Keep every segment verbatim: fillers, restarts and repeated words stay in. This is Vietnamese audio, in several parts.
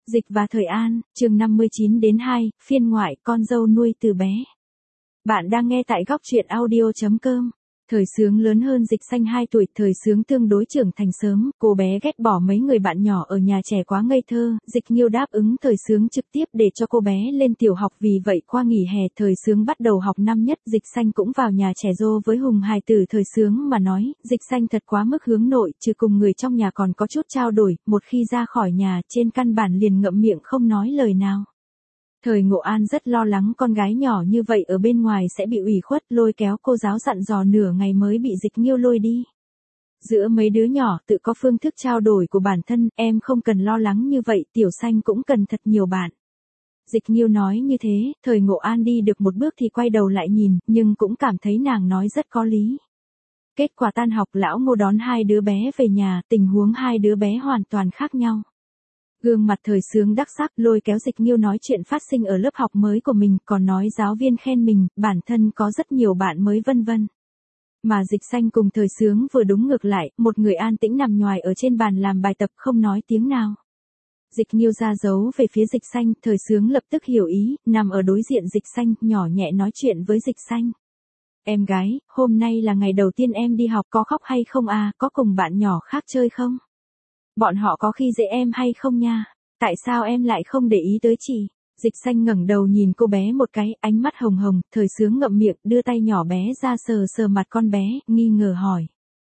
Dịch và Thời An, chương năm mươi chín đến hai, phiên ngoại, con dâu nuôi từ bé. Bạn đang nghe tại góc truyện audio chấm com. Thời Sướng lớn hơn Dịch Xanh hai tuổi, Thời Sướng tương đối trưởng thành sớm, cô bé ghét bỏ mấy người bạn nhỏ ở nhà trẻ quá ngây thơ, Dịch Nghiêu đáp ứng Thời Sướng trực tiếp để cho cô bé lên tiểu học, vì vậy qua nghỉ hè Thời Sướng bắt đầu học năm nhất, Dịch Xanh cũng vào nhà trẻ dô với Hùng hài tử. Thời Sướng mà nói, Dịch Xanh thật quá mức hướng nội, trừ cùng người trong nhà còn có chút trao đổi, một khi ra khỏi nhà trên căn bản liền ngậm miệng không nói lời nào. Thời Ngộ An rất lo lắng con gái nhỏ như vậy ở bên ngoài sẽ bị ủy khuất, lôi kéo cô giáo dặn dò nửa ngày mới bị Dịch Nghiêu lôi đi. Giữa mấy đứa nhỏ tự có phương thức trao đổi của bản thân, em không cần lo lắng như vậy, Tiểu Xanh cũng cần thật nhiều bạn. Dịch Nghiêu nói như thế, Thời Ngộ An đi được một bước thì quay đầu lại nhìn, nhưng cũng cảm thấy nàng nói rất có lý. Kết quả tan học lão Ngô đón hai đứa bé về nhà, tình huống hai đứa bé hoàn toàn khác nhau. Gương mặt Thời Sướng đắc sắc, lôi kéo Dịch Nghiêu nói chuyện phát sinh ở lớp học mới của mình, còn nói giáo viên khen mình, bản thân có rất nhiều bạn mới vân vân. Mà Dịch Xanh cùng Thời Sướng vừa đúng ngược lại, một người an tĩnh nằm nhoài ở trên bàn làm bài tập không nói tiếng nào. Dịch Nghiêu ra dấu về phía Dịch Xanh, Thời Sướng lập tức hiểu ý, nằm ở đối diện Dịch Xanh, nhỏ nhẹ nói chuyện với Dịch Xanh. Em gái, hôm nay là ngày đầu tiên em đi học, có khóc hay không à, có cùng bạn nhỏ khác chơi không? Bọn họ có khi dễ em hay không nha? Tại sao em lại không để ý tới chị? Dịch Xanh ngẩng đầu nhìn cô bé một cái, ánh mắt hồng hồng, Thời Sướng ngậm miệng, đưa tay nhỏ bé ra sờ sờ mặt con bé, nghi ngờ hỏi.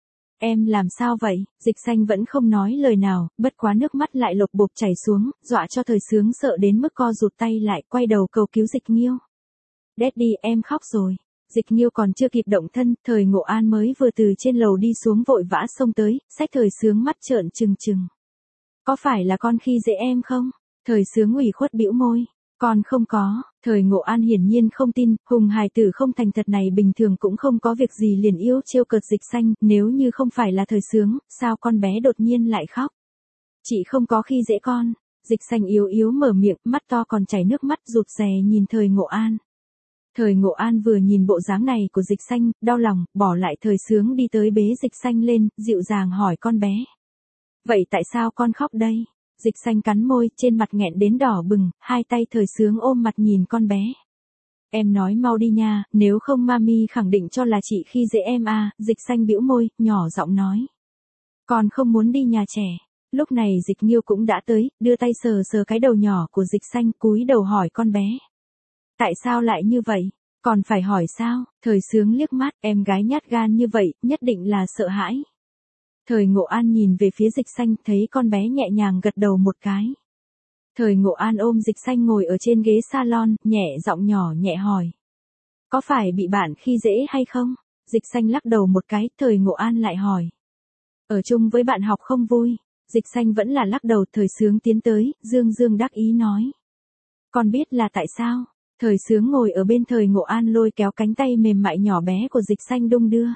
Em làm sao vậy? Dịch Xanh vẫn không nói lời nào, bất quá nước mắt lại lột bột chảy xuống, dọa cho Thời Sướng sợ đến mức co rụt tay lại, quay đầu cầu cứu Dịch Nghiêu. Daddy, em khóc rồi. Dịch Nghiêu còn chưa kịp động thân, Thời Ngộ An mới vừa từ trên lầu đi xuống vội vã xông tới, xách Thời Sướng mắt trợn trừng trừng. Có phải là con khi dễ em không? Thời Sướng ủy khuất bĩu môi. Con không có. Thời Ngộ An hiển nhiên không tin, Hùng hài tử không thành thật này bình thường cũng không có việc gì liền yêu trêu cợt Dịch Xanh, nếu như không phải là Thời Sướng, sao con bé đột nhiên lại khóc? Chị không có khi dễ con. Dịch Xanh yếu yếu mở miệng, mắt to còn chảy nước mắt rụt rè nhìn Thời Ngộ An. Thời Ngộ An vừa nhìn bộ dáng này của Dịch Xanh, đau lòng, bỏ lại Thời Sướng đi tới bế Dịch Xanh lên, dịu dàng hỏi con bé. Vậy tại sao con khóc đây? Dịch Xanh cắn môi, trên mặt nghẹn đến đỏ bừng, hai tay Thời Sướng ôm mặt nhìn con bé. Em nói mau đi nha, nếu không mami khẳng định cho là chị khi dễ em à, Dịch Xanh bĩu môi, nhỏ giọng nói. Con không muốn đi nhà trẻ. Lúc này Dịch Nghiêu cũng đã tới, đưa tay sờ sờ cái đầu nhỏ của Dịch Xanh, cúi đầu hỏi con bé. Tại sao lại như vậy? Còn phải hỏi sao? Thời Sướng liếc mắt, em gái nhát gan như vậy, nhất định là sợ hãi. Thời Ngộ An nhìn về phía Dịch Xanh, thấy con bé nhẹ nhàng gật đầu một cái. Thời Ngộ An ôm Dịch Xanh ngồi ở trên ghế salon, nhẹ giọng nhỏ nhẹ hỏi. Có phải bị bạn khi dễ hay không? Dịch Xanh lắc đầu một cái, Thời Ngộ An lại hỏi. Ở chung với bạn học không vui. Dịch Xanh vẫn là lắc đầu. Thời Sướng tiến tới, dương dương đắc ý nói. Con biết là tại sao? Thời Sướng ngồi ở bên Thời Ngộ An lôi kéo cánh tay mềm mại nhỏ bé của Dịch Xanh đung đưa.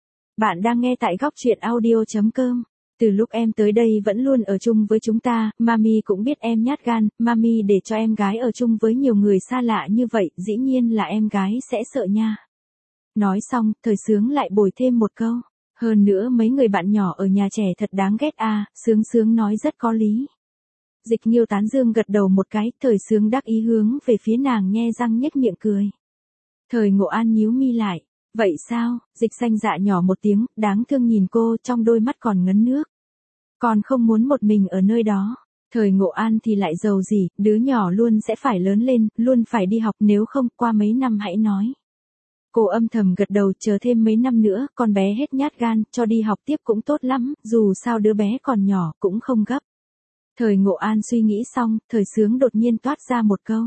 Bạn đang nghe tại góc truyện audio chấm com. Từ lúc em tới đây vẫn luôn ở chung với chúng ta, mami cũng biết em nhát gan, mami để cho em gái ở chung với nhiều người xa lạ như vậy, dĩ nhiên là em gái sẽ sợ nha. Nói xong, Thời Sướng lại bồi thêm một câu. Hơn nữa mấy người bạn nhỏ ở nhà trẻ thật đáng ghét à, Sướng Sướng nói rất có lý. Dịch Nghiêu tán dương gật đầu một cái, Thời Sướng đắc ý hướng về phía nàng nhe răng nhếch miệng cười. Thời Ngộ An nhíu mi lại. Vậy sao? Dịch Xanh dạ nhỏ một tiếng, đáng thương nhìn cô, trong đôi mắt còn ngấn nước. Còn không muốn một mình ở nơi đó. Thời Ngộ An thì lại giàu gì, đứa nhỏ luôn sẽ phải lớn lên, luôn phải đi học, nếu không qua mấy năm hãy nói. Cô âm thầm gật đầu, chờ thêm mấy năm nữa, con bé hết nhát gan, cho đi học tiếp cũng tốt lắm, dù sao đứa bé còn nhỏ, cũng không gấp. Thời Ngộ An suy nghĩ xong, Thời Sướng đột nhiên toát ra một câu.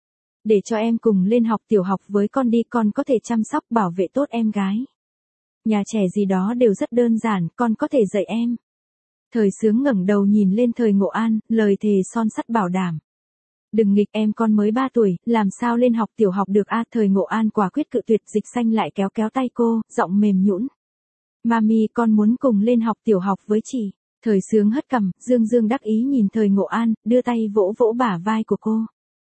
Để cho em cùng lên học tiểu học với con đi, con có thể chăm sóc bảo vệ tốt em gái. Nhà trẻ gì đó đều rất đơn giản, con có thể dạy em. Thời Sướng ngẩng đầu nhìn lên Thời Ngộ An, lời thề son sắt bảo đảm. Đừng nghịch, em con mới ba tuổi, làm sao lên học tiểu học được a? Thời Ngộ An quả quyết cự tuyệt. Dịch Xanh lại kéo kéo tay cô, giọng mềm nhũn. Mami, con muốn cùng lên học tiểu học với chị. Thời Sướng hất cằm, dương dương đắc ý nhìn Thời Ngộ An, đưa tay vỗ vỗ bả vai của cô.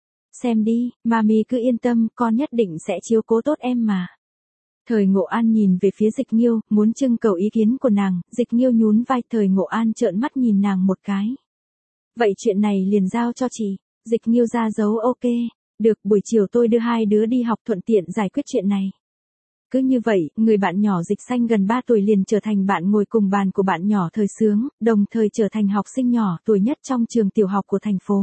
Xem đi, mami cứ yên tâm, con nhất định sẽ chiếu cố tốt em mà. Thời Ngộ An nhìn về phía Dịch Nghiêu, muốn trưng cầu ý kiến của nàng, Dịch Nghiêu nhún vai. Thời Ngộ An trợn mắt nhìn nàng một cái. Vậy chuyện này liền giao cho chị. Dịch Nghiêu ra dấu ok. Được, buổi chiều tôi đưa hai đứa đi học thuận tiện giải quyết chuyện này. Cứ như vậy, người bạn nhỏ Dịch Xanh gần ba tuổi liền trở thành bạn ngồi cùng bàn của bạn nhỏ Thời Sướng, đồng thời trở thành học sinh nhỏ tuổi nhất trong trường tiểu học của thành phố.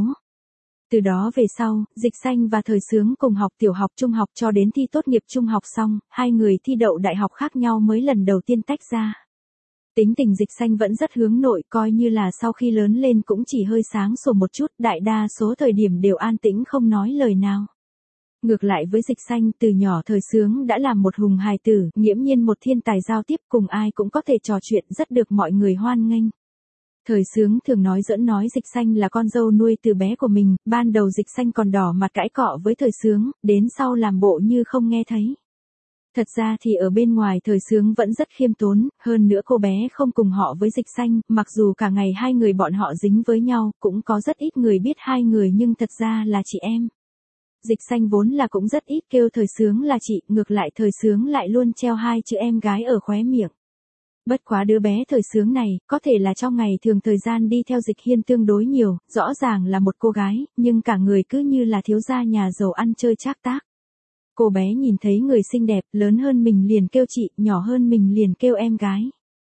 Từ đó về sau, Dịch Xanh và Thời Sướng cùng học tiểu học trung học cho đến thi tốt nghiệp trung học xong, hai người thi đậu đại học khác nhau mới lần đầu tiên tách ra. Tính tình Dịch Xanh vẫn rất hướng nội, coi như là sau khi lớn lên cũng chỉ hơi sáng sủa một chút, đại đa số thời điểm đều an tĩnh không nói lời nào. Ngược lại với Dịch Xanh, từ nhỏ Thời Sướng đã làm một hùng hài tử, nghiễm nhiên một thiên tài giao tiếp, cùng ai cũng có thể trò chuyện, rất được mọi người hoan nghênh. Thời Sướng thường nói giỡn nói Dịch Xanh là con dâu nuôi từ bé của mình, ban đầu Dịch Xanh còn đỏ mặt cãi cọ với Thời Sướng, đến sau làm bộ như không nghe thấy. Thật ra thì ở bên ngoài Thời Sướng vẫn rất khiêm tốn, hơn nữa cô bé không cùng họ với Dịch Xanh, mặc dù cả ngày hai người bọn họ dính với nhau, cũng có rất ít người biết hai người nhưng thật ra là chị em. Dịch Xanh vốn là cũng rất ít kêu Thời Sướng là chị, ngược lại Thời Sướng lại luôn treo hai chữ em gái ở khóe miệng. Bất quá đứa bé Thời Sướng này, có thể là trong ngày thường thời gian đi theo Dịch Hiên tương đối nhiều, rõ ràng là một cô gái, nhưng cả người cứ như là thiếu gia nhà giàu ăn chơi trác tác. Cô bé nhìn thấy người xinh đẹp, lớn hơn mình liền kêu chị, nhỏ hơn mình liền kêu em gái.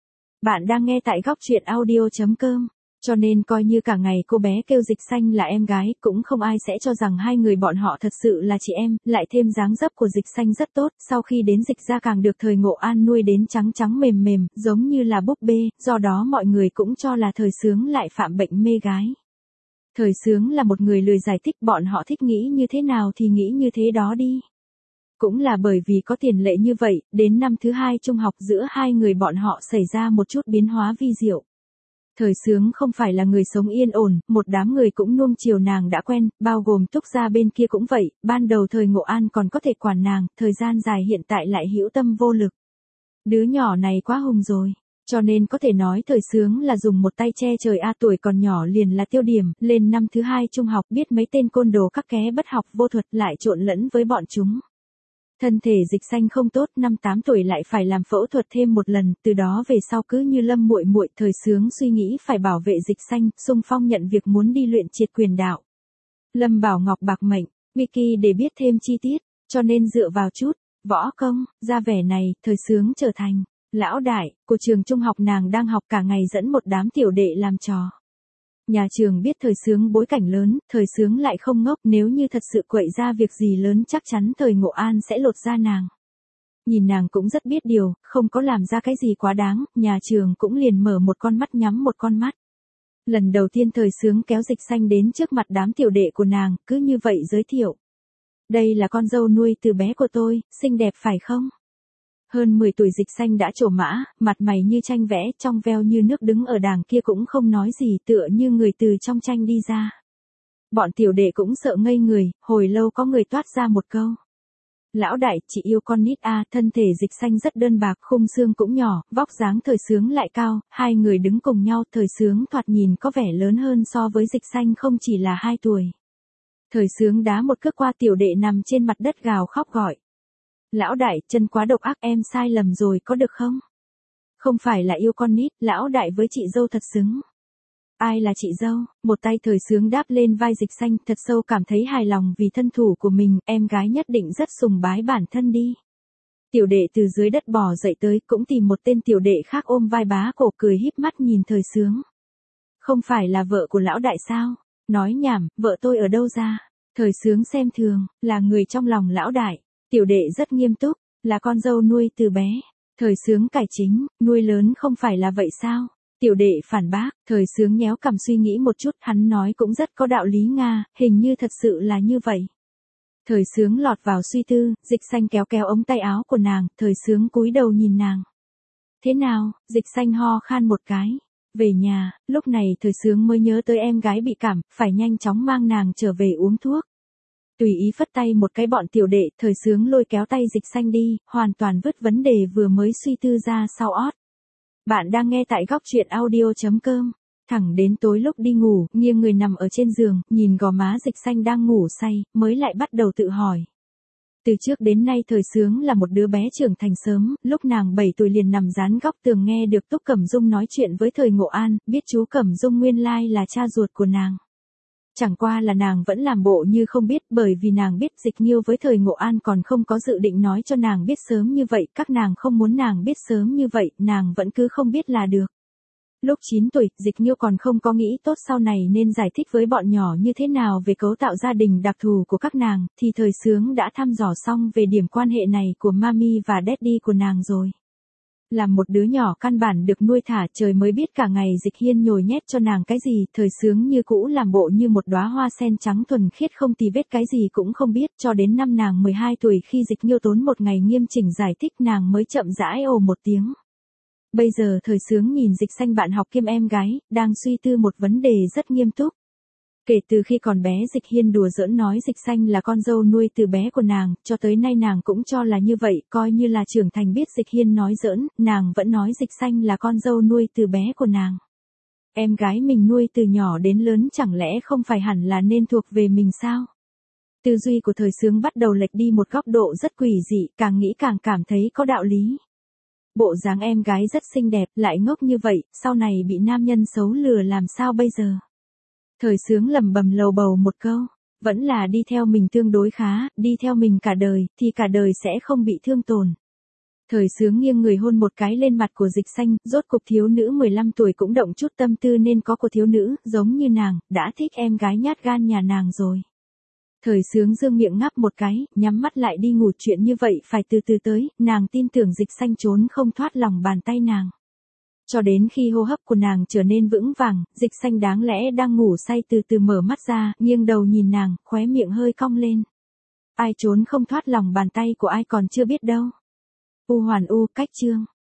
Bạn đang nghe tại góc truyện audio chấm com. Cho nên coi như cả ngày cô bé kêu Dịch Xanh là em gái, cũng không ai sẽ cho rằng hai người bọn họ thật sự là chị em, lại thêm dáng dấp của Dịch Xanh rất tốt, sau khi đến Dịch ra càng được Thời Ngộ An nuôi đến trắng trắng mềm mềm, giống như là búp bê, do đó mọi người cũng cho là Thời Sướng lại phạm bệnh mê gái. Thời Sướng là một người lười giải thích, bọn họ thích nghĩ như thế nào thì nghĩ như thế đó đi. Cũng là bởi vì có tiền lệ như vậy, đến năm thứ hai trung học giữa hai người bọn họ xảy ra một chút biến hóa vi diệu. Thời Sướng không phải là người sống yên ổn, một đám người cũng nuông chiều nàng đã quen, bao gồm Túc gia bên kia cũng vậy, ban đầu Thời Ngộ An còn có thể quản nàng, thời gian dài hiện tại lại hữu tâm vô lực. Đứa nhỏ này quá hùng rồi, cho nên có thể nói Thời Sướng là dùng một tay che trời a, tuổi còn nhỏ liền là tiêu điểm, lên năm thứ hai trung học biết mấy tên côn đồ các ké bất học vô thuật lại trộn lẫn với bọn chúng. Thân thể Dịch Xanh không tốt, năm tám tuổi lại phải làm phẫu thuật thêm một lần, từ đó về sau cứ như Lâm muội muội, Thời Sướng suy nghĩ phải bảo vệ Dịch Xanh, xung phong nhận việc muốn đi luyện triệt quyền đạo. Lâm Bảo Ngọc bạc mệnh, Vicky để biết thêm chi tiết, cho nên dựa vào chút võ công, ra vẻ này, Thời Sướng trở thành lão đại của trường trung học nàng đang học, cả ngày dẫn một đám tiểu đệ làm trò. Nhà trường biết Thời Sướng bối cảnh lớn, Thời Sướng lại không ngốc, nếu như thật sự quậy ra việc gì lớn chắc chắn Thời Ngộ An sẽ lột da nàng. Nhìn nàng cũng rất biết điều, không có làm ra cái gì quá đáng, nhà trường cũng liền mở một con mắt nhắm một con mắt. Lần đầu tiên Thời Sướng kéo Dịch Xanh đến trước mặt đám tiểu đệ của nàng, cứ như vậy giới thiệu. Đây là con dâu nuôi từ bé của tôi, xinh đẹp phải không? Hơn mười tuổi Dịch Xanh đã trổ mã, mặt mày như tranh vẽ, trong veo như nước, đứng ở đàng kia cũng không nói gì, tựa như người từ trong tranh đi ra. Bọn tiểu đệ cũng sợ ngây người, hồi lâu có người toát ra một câu. Lão đại, chị yêu con nít a. Thân thể Dịch Xanh rất đơn bạc, khung xương cũng nhỏ, vóc dáng Thời Sướng lại cao, hai người đứng cùng nhau, Thời Sướng thoạt nhìn có vẻ lớn hơn so với Dịch Xanh không chỉ là hai tuổi. Thời Sướng đá một cước qua tiểu đệ nằm trên mặt đất gào khóc gọi. Lão đại, chân quá độc ác, em sai lầm rồi có được không? Không phải là yêu con nít, lão đại với chị dâu thật xứng. Ai là chị dâu? Một tay Thời Sướng đáp lên vai Dịch Xanh, thật sâu cảm thấy hài lòng vì thân thủ của mình, em gái nhất định rất sùng bái bản thân đi. Tiểu đệ từ dưới đất bò dậy tới, cũng tìm một tên tiểu đệ khác ôm vai bá cổ, cười híp mắt nhìn Thời Sướng. Không phải là vợ của lão đại sao? Nói nhảm, vợ tôi ở đâu ra? Thời Sướng xem thường, là người trong lòng lão đại. Tiểu đệ rất nghiêm túc, là con dâu nuôi từ bé. Thời Sướng cải chính, nuôi lớn không phải là vậy sao? Tiểu đệ phản bác, Thời Sướng nhéo cằm suy nghĩ một chút, hắn nói cũng rất có đạo lý nga, hình như thật sự là như vậy. Thời Sướng lọt vào suy tư, Dịch Xanh kéo kéo ống tay áo của nàng, Thời Sướng cúi đầu nhìn nàng. Thế nào? Dịch Xanh ho khan một cái. Về nhà, lúc này Thời Sướng mới nhớ tới em gái bị cảm, phải nhanh chóng mang nàng trở về uống thuốc. Tùy ý phất tay một cái, bọn tiểu đệ, Thời Sướng lôi kéo tay Dịch Xanh đi, hoàn toàn vứt vấn đề vừa mới suy tư ra sau ót. Bạn đang nghe tại góc truyện audio chấm com. Thẳng đến tối lúc đi ngủ, nghiêng người nằm ở trên giường, nhìn gò má Dịch Xanh đang ngủ say, mới lại bắt đầu tự hỏi. Từ trước đến nay Thời Sướng là một đứa bé trưởng thành sớm, lúc nàng bảy tuổi liền nằm dán góc tường nghe được Túc Cẩm Dung nói chuyện với Thời Ngộ An, biết chú Cẩm Dung nguyên lai là cha ruột của nàng. Chẳng qua là nàng vẫn làm bộ như không biết, bởi vì nàng biết Dịch Nhiêu với Thời Ngộ An còn không có dự định nói cho nàng biết sớm như vậy, các nàng không muốn nàng biết sớm như vậy, nàng vẫn cứ không biết là được. Lúc chín tuổi, Dịch Nhiêu còn không có nghĩ tốt sau này nên giải thích với bọn nhỏ như thế nào về cấu tạo gia đình đặc thù của các nàng, thì Thời Sướng đã thăm dò xong về điểm quan hệ này của Mami và Daddy của nàng rồi. Làm một đứa nhỏ căn bản được nuôi thả, trời mới biết cả ngày Dịch Hiên nhồi nhét cho nàng cái gì, Thời Sướng như cũ làm bộ như một đóa hoa sen trắng thuần khiết không tì vết, cái gì cũng không biết, cho đến năm nàng mười hai tuổi khi Dịch Nhiêu tốn một ngày nghiêm chỉnh giải thích nàng mới chậm rãi ồ một tiếng. Bây giờ Thời Sướng nhìn Dịch Xanh bạn học kiêm em gái, đang suy tư một vấn đề rất nghiêm túc. Kể từ khi còn bé Dịch Hiên đùa giỡn nói Dịch Xanh là con dâu nuôi từ bé của nàng, cho tới nay nàng cũng cho là như vậy, coi như là trưởng thành biết Dịch Hiên nói giỡn, nàng vẫn nói Dịch Xanh là con dâu nuôi từ bé của nàng. Em gái mình nuôi từ nhỏ đến lớn chẳng lẽ không phải hẳn là nên thuộc về mình sao? Tư duy của Thời Sướng bắt đầu lệch đi một góc độ rất quỷ dị, càng nghĩ càng cảm thấy có đạo lý. Bộ dáng em gái rất xinh đẹp, lại ngốc như vậy, sau này bị nam nhân xấu lừa làm sao bây giờ? Thời Sướng lẩm bẩm lầu bầu một câu, vẫn là đi theo mình tương đối khá, đi theo mình cả đời, thì cả đời sẽ không bị thương tổn. Thời Sướng nghiêng người hôn một cái lên mặt của Dịch Xanh, rốt cục thiếu nữ mười lăm tuổi cũng động chút tâm tư nên có của thiếu nữ, giống như nàng, đã thích em gái nhát gan nhà nàng rồi. Thời Sướng dương miệng ngáp một cái, nhắm mắt lại đi ngủ, chuyện như vậy phải từ từ tới, nàng tin tưởng Dịch Xanh trốn không thoát lòng bàn tay nàng. Cho đến khi hô hấp của nàng trở nên vững vàng, Dịch Xanh đáng lẽ đang ngủ say từ từ mở mắt ra, nghiêng đầu nhìn nàng, khóe miệng hơi cong lên. Ai trốn không thoát lòng bàn tay của ai còn chưa biết đâu. U hoàn u, cách chương.